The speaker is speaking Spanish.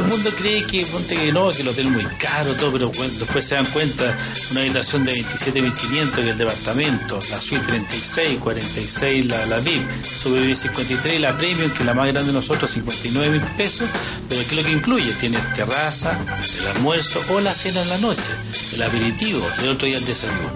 mundo cree que, ponte que no, que el hotel es muy caro, todo, pero bueno, después se dan cuenta, una habitación de 27.500 que el departamento, la suite 36, 46 la VIP, sobre 53 la premium, que es la más grande de nosotros, 59.000 pesos, pero ¿qué es lo que incluye? Tiene terraza, el almuerzo o la cena en la noche, el aperitivo, el otro día el desayuno.